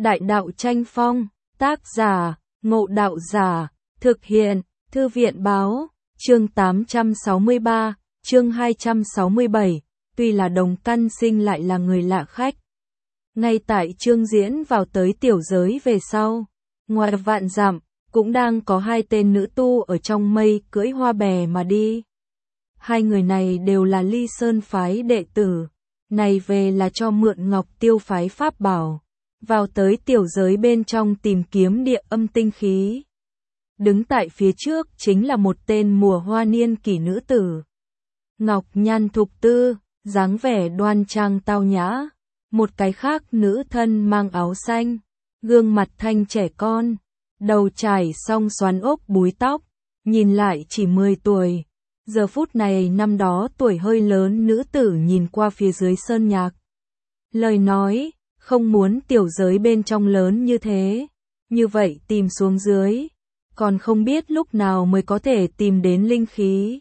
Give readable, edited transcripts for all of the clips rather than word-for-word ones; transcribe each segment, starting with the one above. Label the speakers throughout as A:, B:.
A: Đại đạo tranh phong, tác giả, Ngộ Đạo Giả, thực hiện, Thư viện báo, chương 863, chương 267, tuy là đồng căn sinh lại là người lạ khách. Ngay tại chương diễn vào tới tiểu giới về sau, ngoài vạn dặm, cũng đang có hai tên nữ tu ở trong mây cưỡi hoa bè mà đi. Hai người này đều là Ly Sơn phái đệ tử, này về là cho mượn Ngọc Tiêu phái pháp bảo, vào tới tiểu giới bên trong tìm kiếm địa âm tinh khí. Đứng tại phía trước chính là một tên mùa hoa niên kỷ nữ tử. Ngọc nhan thục tư, dáng vẻ đoan trang tao nhã. Một cái khác nữ thân mang áo xanh, gương mặt thanh trẻ con, đầu trải xong xoắn ốc búi tóc, nhìn lại chỉ 10 tuổi. Giờ phút này năm đó tuổi hơi lớn nữ tử nhìn qua phía dưới sơn nhạc. Lời nói, không muốn tiểu giới bên trong lớn như thế, như vậy tìm xuống dưới, còn không biết lúc nào mới có thể tìm đến linh khí.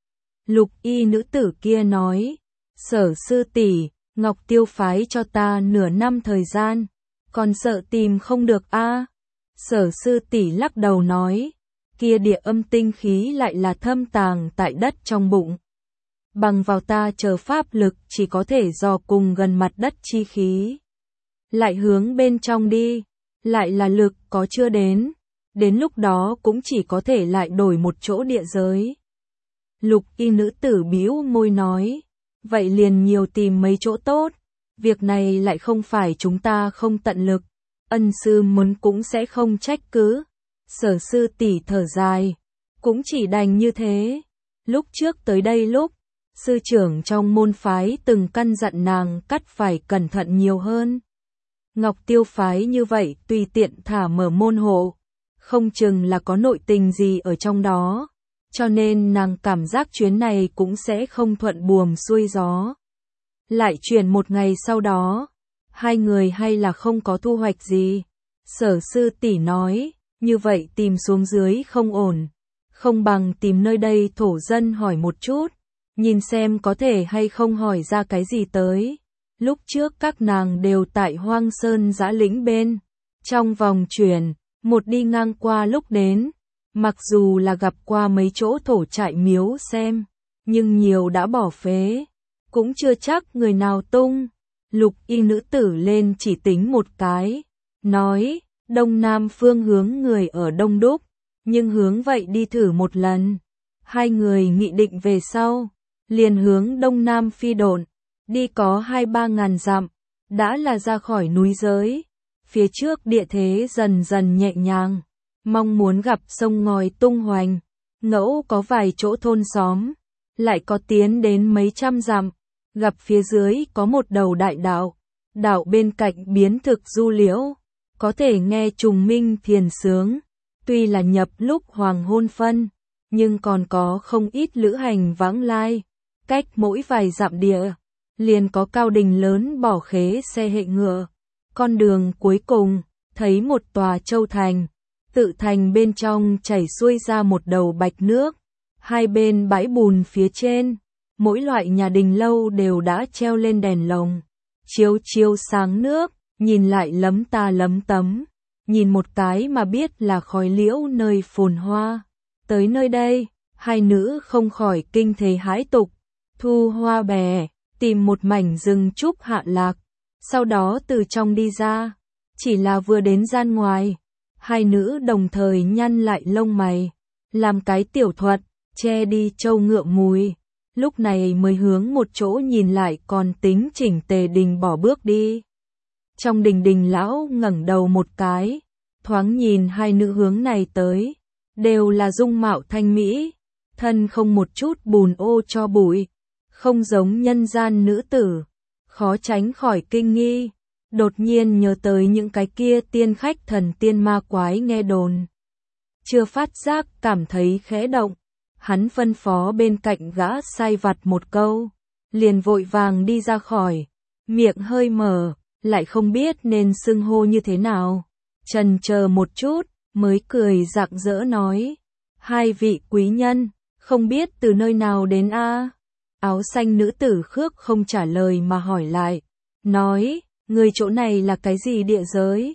A: Lục y nữ tử kia nói, Sở sư tỷ, Ngọc Tiêu phái cho ta nửa năm thời gian, còn sợ tìm không được a. Sở sư tỷ lắc đầu nói, kia địa âm tinh khí lại là thâm tàng tại đất trong bụng. Bằng vào ta chờ pháp lực chỉ có thể dò cùng gần mặt đất chi khí. Lại hướng bên trong đi, lại là lực có chưa đến lúc đó cũng chỉ có thể lại đổi một chỗ địa giới. Lục y nữ tử bĩu môi nói, vậy liền nhiều tìm mấy chỗ tốt, việc này lại không phải chúng ta không tận lực, ân sư muốn cũng sẽ không trách cứ. Sở sư tỷ thở dài, cũng chỉ đành như thế. Lúc trước tới đây lúc, sư trưởng trong môn phái từng căn dặn nàng cắt phải cẩn thận nhiều hơn. Ngọc Tiêu phái như vậy tùy tiện thả mở môn hộ, không chừng là có nội tình gì ở trong đó, cho nên nàng cảm giác chuyến này cũng sẽ không thuận buồm xuôi gió. Lại chuyển một ngày sau đó, hai người hay là không có thu hoạch gì. Sở sư tỷ nói, như vậy tìm xuống dưới không ổn, không bằng tìm nơi đây thổ dân hỏi một chút, nhìn xem có thể hay không hỏi ra cái gì tới. Lúc trước các nàng đều tại Hoang Sơn Dã Lĩnh bên, trong vòng chuyển, một đi ngang qua lúc đến, mặc dù là gặp qua mấy chỗ thổ trại miếu xem, nhưng nhiều đã bỏ phế, cũng chưa chắc người nào tung. Lục y nữ tử lên chỉ tính một cái, nói, đông nam phương hướng người ở đông đúc, nhưng hướng vậy đi thử một lần. Hai người nghị định về sau, liền hướng đông nam phi độn, đi có 2-3 ngàn dặm, đã là ra khỏi núi giới. Phía trước địa thế dần dần nhẹ nhàng, mong muốn gặp sông ngòi tung hoành, ngẫu có vài chỗ thôn xóm, lại có tiến đến mấy trăm dặm, gặp phía dưới có một đầu đại đạo, đạo bên cạnh biến thực du liễu, có thể nghe trùng minh thiền sướng, tuy là nhập lúc hoàng hôn phân, nhưng còn có không ít lữ hành vãng lai, cách mỗi vài dặm địa, liền có cao đình lớn bỏ khế xe hệ ngựa. Con đường cuối cùng, thấy một tòa châu thành, tự thành bên trong chảy xuôi ra một đầu bạch nước, hai bên bãi bùn phía trên, mỗi loại nhà đình lâu đều đã treo lên đèn lồng, chiếu chiếu sáng nước, nhìn lại lấm ta lấm tấm, nhìn một cái mà biết là khói liễu nơi phồn hoa. Tới nơi đây, hai nữ không khỏi kinh thế hãi tục, thu hoa bè, tìm một mảnh rừng trúc hạ lạc, sau đó từ trong đi ra, chỉ là vừa đến gian ngoài, hai nữ đồng thời nhăn lại lông mày, làm cái tiểu thuật, che đi trâu ngựa mùi, lúc này mới hướng một chỗ nhìn lại còn tính chỉnh tề đình bỏ bước đi. Trong đình lão ngẩng đầu một cái, thoáng nhìn hai nữ hướng này tới, đều là dung mạo thanh mỹ, thân không một chút bùn ô cho bụi, không giống nhân gian nữ tử, khó tránh khỏi kinh nghi, đột nhiên nhớ tới những cái kia tiên khách thần tiên ma quái nghe đồn. Chưa phát giác cảm thấy khẽ động, hắn phân phó bên cạnh gã sai vặt một câu, liền vội vàng đi ra khỏi, miệng hơi mở, lại không biết nên xưng hô như thế nào, chần chờ một chút, mới cười rạng rỡ nói, hai vị quý nhân, không biết từ nơi nào đến a? Áo xanh nữ tử khước không trả lời mà hỏi lại, nói, người chỗ này là cái gì địa giới?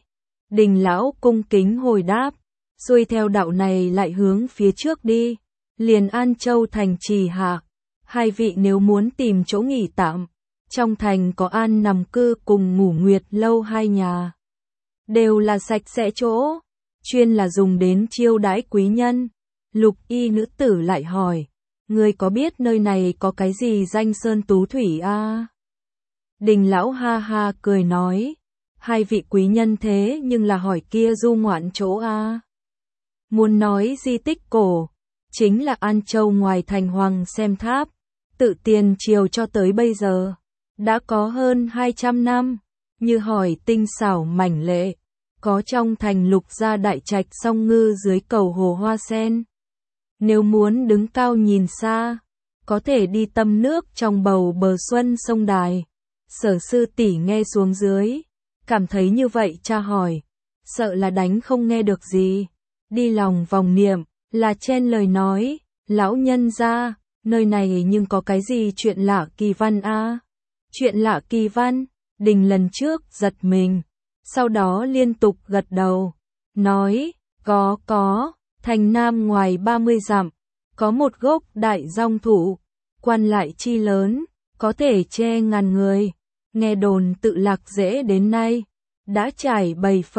A: Đình lão cung kính hồi đáp, xuôi theo đạo này lại hướng phía trước đi, liền An Châu thành trì hạ. Hai vị nếu muốn tìm chỗ nghỉ tạm, trong thành có An nằm cư cùng Ngủ Nguyệt lâu hai nhà. Đều là sạch sẽ chỗ, chuyên là dùng đến chiêu đãi quý nhân. Lục y nữ tử lại hỏi, ngươi có biết nơi này có cái gì danh sơn tú thủy a? Đình lão ha ha cười nói, hai vị quý nhân thế nhưng là hỏi kia du ngoạn chỗ a. Muốn nói di tích cổ, chính là An Châu ngoài thành Hoàng Xem Tháp, tự tiền triều cho tới bây giờ, đã có hơn 200 năm, như hỏi tinh xảo mảnh lệ, có trong thành Lục gia đại trạch song ngư dưới cầu hồ hoa sen. Nếu muốn đứng cao nhìn xa, có thể đi tâm nước trong bầu bờ xuân sông Đài. Sở sư tỷ nghe xuống dưới, cảm thấy như vậy tra hỏi, sợ là đánh không nghe được gì, đi lòng vòng niệm, là chen lời nói, lão nhân gia, nơi này nhưng có cái gì chuyện lạ kỳ văn a? Chuyện lạ kỳ văn, Đình lần trước giật mình, sau đó liên tục gật đầu, nói, có, thành Nam ngoài 30 dặm, có một gốc đại dong thụ, quan lại chi lớn, có thể che ngàn người, nghe đồn tự Lạc Dễ đến nay, đã trải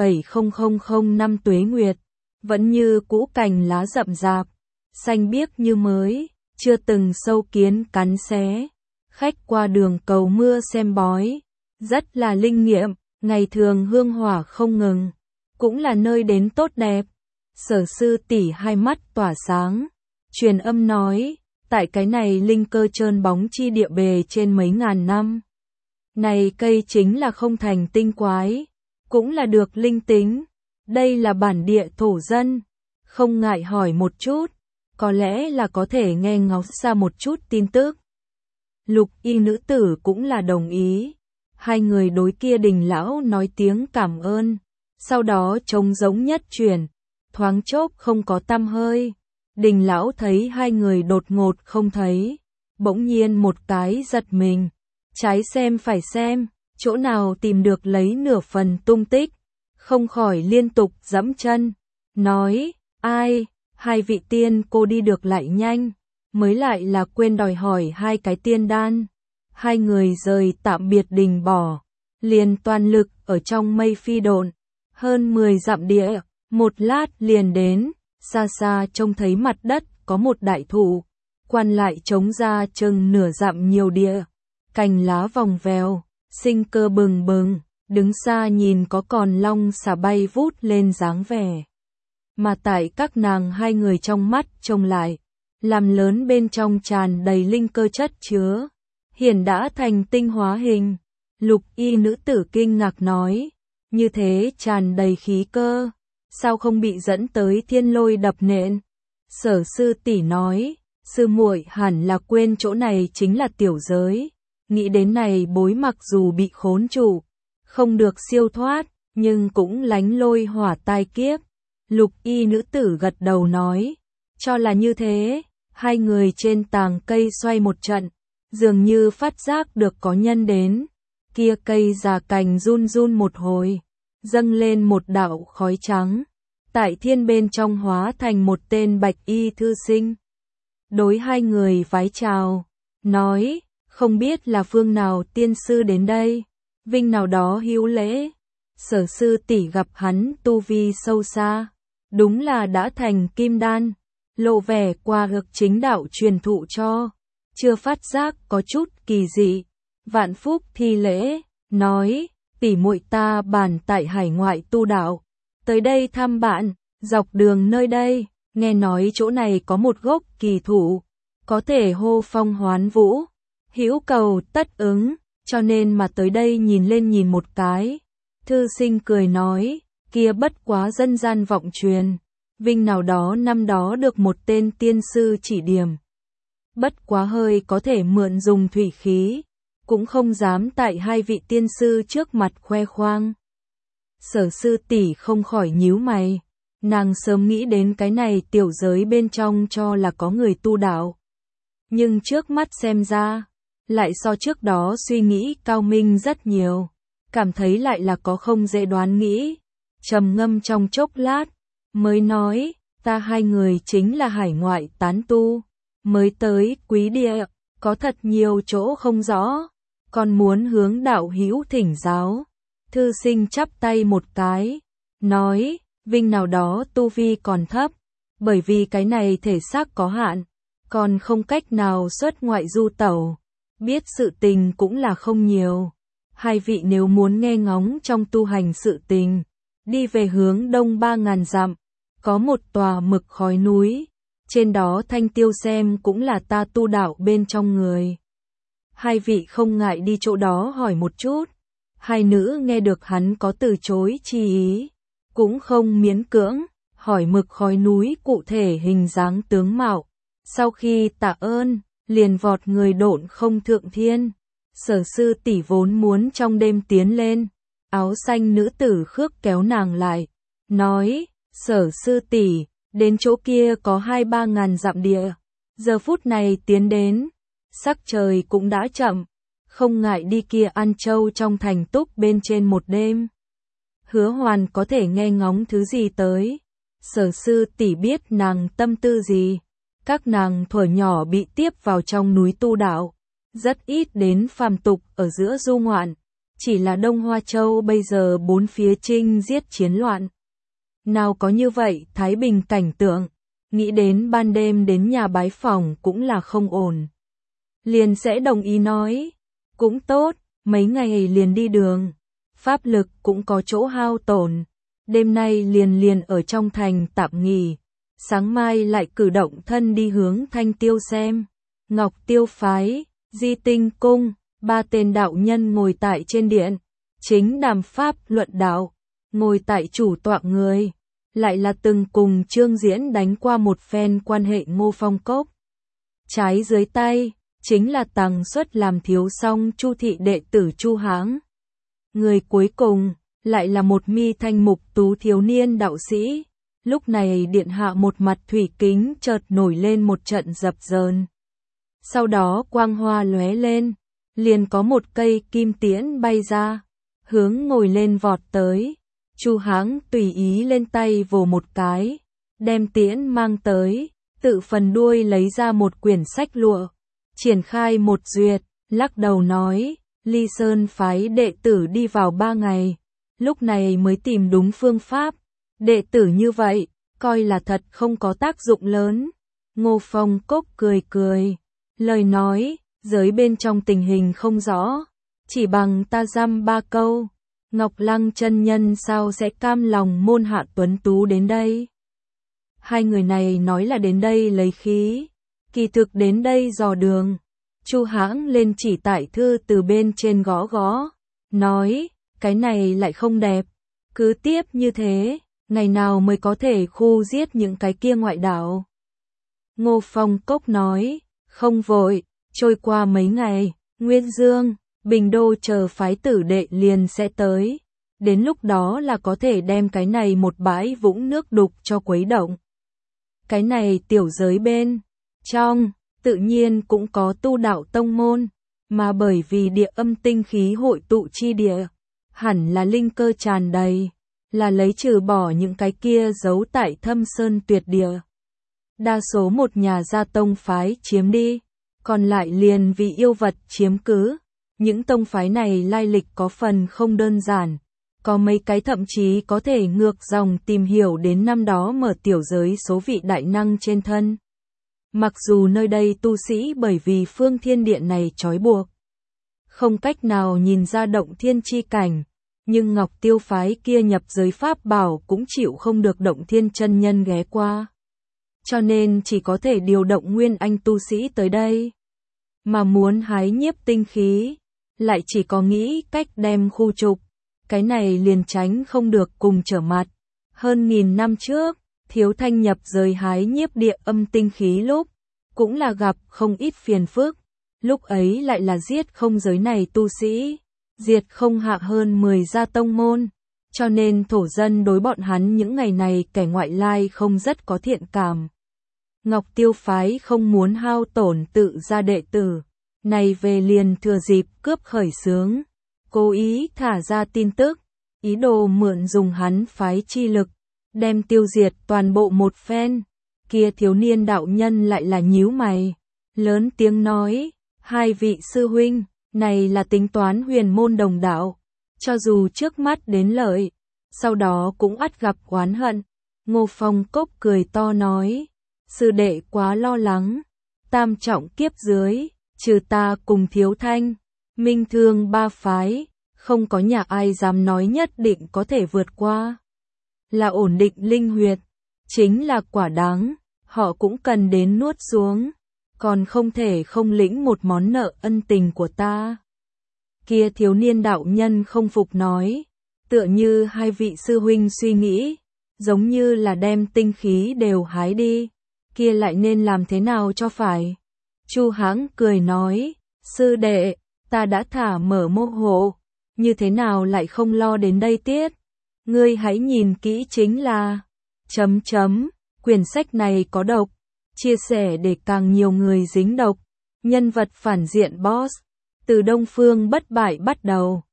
A: 7,000 năm tuế nguyệt, vẫn như cũ cành lá rậm rạp, xanh biếc như mới, chưa từng sâu kiến cắn xé. Khách qua đường cầu mưa xem bói, rất là linh nghiệm, ngày thường hương hỏa không ngừng, cũng là nơi đến tốt đẹp. Sở sư tỷ hai mắt tỏa sáng, truyền âm nói, tại cái này linh cơ trơn bóng chi địa bề trên mấy ngàn năm. Này cây chính là không thành tinh quái, cũng là được linh tính, đây là bản địa thổ dân, không ngại hỏi một chút, có lẽ là có thể nghe ngóng ra một chút tin tức. Lục y nữ tử cũng là đồng ý, hai người đối kia Đình lão nói tiếng cảm ơn, sau đó trông giống nhất chuyển, thoáng chốc không có tăm hơi. Đình lão thấy hai người đột ngột không thấy, bỗng nhiên một cái giật mình, trái xem phải xem, chỗ nào tìm được lấy nửa phần tung tích, không khỏi liên tục giẫm chân, nói, ai, hai vị tiên cô đi được lại nhanh, mới lại là quên đòi hỏi hai cái tiên đan. Hai người rời tạm biệt Đình bỏ, liền toàn lực ở trong mây phi độn, hơn 10 dặm địa, một lát liền đến, xa xa trông thấy mặt đất có một đại thụ, quan lại trống ra chừng nửa dặm nhiều địa, cành lá vòng vèo, sinh cơ bừng bừng, đứng xa nhìn có còn long xà bay vút lên dáng vẻ. Mà tại các nàng hai người trong mắt trông lại, làm lớn bên trong tràn đầy linh cơ chất chứa, hiển đã thành tinh hóa hình. Lục y nữ tử kinh ngạc nói, như thế tràn đầy khí cơ, sao không bị dẫn tới thiên lôi đập nện? Sở sư tỷ nói, sư muội hẳn là quên chỗ này chính là tiểu giới, nghĩ đến này bối mặc dù bị khốn trụ, không được siêu thoát, nhưng cũng lánh lôi hỏa tai kiếp. Lục y nữ tử gật đầu nói, cho là như thế. Hai người trên tàng cây xoay một trận, dường như phát giác được có nhân đến, kia cây già cành run run một hồi, dâng lên một đạo khói trắng, tại thiên bên trong hóa thành một tên bạch y thư sinh. Đối hai người vái chào, nói, không biết là phương nào tiên sư đến đây, vinh nào đó hữu lễ. Sở sư tỷ gặp hắn tu vi sâu xa, đúng là đã thành kim đan, lộ vẻ qua hược chính đạo truyền thụ cho, chưa phát giác có chút kỳ dị. Vạn phúc thi lễ, nói, tỷ muội ta bản tại hải ngoại tu đạo, tới đây thăm bạn, dọc đường nơi đây, nghe nói chỗ này có một gốc kỳ thụ, có thể hô phong hoán vũ, hữu cầu tất ứng, cho nên mà tới đây nhìn lên nhìn một cái. Thư sinh cười nói, kia bất quá dân gian vọng truyền, vinh nào đó năm đó được một tên tiên sư chỉ điểm. Bất quá hơi có thể mượn dùng thủy khí, cũng không dám tại hai vị tiên sư trước mặt khoe khoang. Sở sư tỷ không khỏi nhíu mày, nàng sớm nghĩ đến cái này tiểu giới bên trong cho là có người tu đạo. Nhưng trước mắt xem ra, lại so trước đó suy nghĩ cao minh rất nhiều, cảm thấy lại là có không dễ đoán nghĩ. trầm ngâm trong chốc lát, mới nói, ta hai người chính là hải ngoại tán tu, mới tới Quý Địa, có thật nhiều chỗ không rõ, còn muốn hướng đạo hữu thỉnh giáo. Thư sinh chắp tay một cái, nói, vinh nào đó tu vi còn thấp, bởi vì cái này thể xác có hạn, còn không cách nào xuất ngoại du tẩu, biết sự tình cũng là không nhiều. Hai vị nếu muốn nghe ngóng trong tu hành sự tình, đi về hướng đông 3.000 dặm, có một tòa mực khói núi, trên đó Thanh Tiêu xem cũng là ta tu đạo bên trong người. Hai vị không ngại đi chỗ đó hỏi một chút. Hai nữ nghe được hắn có từ chối chi ý, cũng không miễn cưỡng, hỏi mực khói núi cụ thể hình dáng tướng mạo. Sau khi tạ ơn, liền vọt người độn không thượng thiên. Sở sư tỷ vốn muốn trong đêm tiến lên, áo xanh nữ tử khước kéo nàng lại, nói, Sở sư tỷ, đến chỗ kia có 2-3 ngàn dặm địa, giờ phút này tiến đến, sắc trời cũng đã chậm, không ngại đi kia ăn trâu trong thành túc bên trên một đêm. Hứa Hoàn có thể nghe ngóng thứ gì tới, Sở sư tỷ biết nàng tâm tư gì, các nàng thuở nhỏ bị tiếp vào trong núi tu đạo, rất ít đến phàm tục ở giữa du ngoạn, chỉ là Đông Hoa Châu bây giờ bốn phía chinh giết chiến loạn. Nào có như vậy thái bình cảnh tượng, nghĩ đến ban đêm đến nhà bái phỏng cũng là không ổn. Liền sẽ đồng ý nói, cũng tốt, mấy ngày liền đi đường, pháp lực cũng có chỗ hao tổn, đêm nay liền ở trong thành tạm nghỉ, sáng mai lại cử động thân đi hướng Thanh Tiêu xem. Ngọc Tiêu phái, Di Tinh cung, 3 tên đạo nhân ngồi tại trên điện, chính đàm pháp luận đạo, ngồi tại chủ tọa người, lại là từng cùng Trương Diễn đánh qua một phen quan hệ Ngô Phong Cốc. Trái dưới tay, chính là tàng xuất làm thiếu song Chu thị đệ tử Chu Hãng. Người cuối cùng, lại là một mi thanh mục tú thiếu niên đạo sĩ. Lúc này điện hạ một mặt thủy kính chợt nổi lên một trận dập dờn. Sau đó quang hoa lóe lên, liền có một cây kim tiễn bay ra, hướng ngồi lên vọt tới. Chu Hãng tùy ý lên tay vồ một cái, đem tiễn mang tới, tự phần đuôi lấy ra một quyển sách lụa, triển khai một duyệt, lắc đầu nói, Ly Sơn phái đệ tử đi vào 3 ngày, lúc này mới tìm đúng phương pháp, đệ tử như vậy, coi là thật không có tác dụng lớn. Ngô Phong Cốc cười cười, lời nói, giới bên trong tình hình không rõ, chỉ bằng ta dăm 3 câu. Ngọc Lăng chân nhân sao sẽ cam lòng môn hạ tuấn tú đến đây? Hai người này nói là đến đây lấy khí, kỳ thực đến đây dò đường. Chu Hãng lên chỉ tải thư từ bên trên gõ gõ, nói, cái này lại không đẹp, cứ tiếp như thế, ngày nào mới có thể khu giết những cái kia ngoại đạo. Ngô Phong Cốc nói, không vội, trôi qua mấy ngày, Nguyên Dương, Bình Đô chờ phái tử đệ liền sẽ tới, đến lúc đó là có thể đem cái này một bãi vũng nước đục cho quấy động. Cái này tiểu giới bên trong, tự nhiên cũng có tu đạo tông môn, mà bởi vì địa âm tinh khí hội tụ chi địa, hẳn là linh cơ tràn đầy, là lấy trừ bỏ những cái kia giấu tại thâm sơn tuyệt địa. Đa số một nhà gia tông phái chiếm đi, còn lại liền vì yêu vật chiếm cứ. Những tông phái này lai lịch có phần không đơn giản, có mấy cái thậm chí có thể ngược dòng tìm hiểu đến năm đó mở tiểu giới số vị đại năng trên thân. Mặc dù nơi đây tu sĩ bởi vì phương thiên điện này trói buộc, không cách nào nhìn ra động thiên chi cảnh, nhưng Ngọc Tiêu phái kia nhập giới pháp bảo cũng chịu không được động thiên chân nhân ghé qua. Cho nên chỉ có thể điều động nguyên anh tu sĩ tới đây. Mà muốn hái nhiếp tinh khí, lại chỉ có nghĩ cách đem khu trục, cái này liền tránh không được cùng trở mặt. Hơn 1000 năm trước, Thiếu Thanh nhập giới hái nhiếp địa âm tinh khí lúc, cũng là gặp không ít phiền phức, lúc ấy lại là giết không giới này tu sĩ, diệt không hạ hơn 10 gia tông môn, cho nên thổ dân đối bọn hắn những ngày này kẻ ngoại lai không rất có thiện cảm. Ngọc Tiêu phái không muốn hao tổn tự gia đệ tử, này về liền thừa dịp cướp khởi xướng, cố ý thả ra tin tức, ý đồ mượn dùng hắn phái chi lực, đem tiêu diệt toàn bộ một phen. Kia thiếu niên đạo nhân lại là nhíu mày, lớn tiếng nói, hai vị sư huynh, này là tính toán huyền môn đồng đạo, cho dù trước mắt đến lợi, sau đó cũng ắt gặp oán hận. Ngô Phong Cốc cười to nói, sư đệ quá lo lắng, tam trọng kiếp dưới, trừ ta cùng Thiếu Thanh, Minh Thương ba phái, không có nhà ai dám nói nhất định có thể vượt qua. Là ổn định linh huyệt, chính là quả đáng, họ cũng cần đến nuốt xuống, còn không thể không lĩnh một món nợ ân tình của ta. Kia thiếu niên đạo nhân không phục nói, tựa như hai vị sư huynh suy nghĩ, giống như là đem tinh khí đều hái đi, kia lại nên làm thế nào cho phải. Chu Hãng cười nói, sư đệ, ta đã thả mở mô hộ, như thế nào lại không lo đến đây tiết. Ngươi hãy nhìn kỹ chính là, quyển sách này có độc, chia sẻ để càng nhiều người dính độc, nhân vật phản diện boss, từ Đông Phương bất bại bắt đầu.